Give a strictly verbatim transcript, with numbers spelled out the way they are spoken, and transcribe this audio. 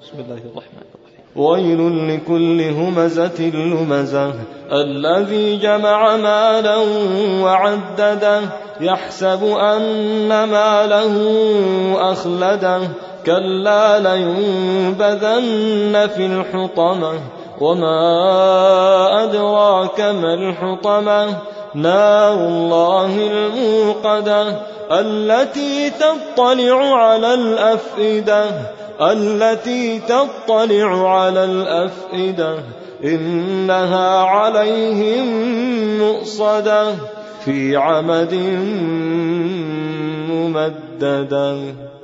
بسم الله الرحمن الرحيم. ويل لكل همزة لمزة الذي جمع مالا وعدده يحسب أن ماله أخلده كلا لينبذن في الحطمة وما أدراك ما الحطمة نار الله الموقدة التي تطلع على الأفئدة التي تطلع على الأفئدة إنها عليهم مؤصدة في عمد ممددة.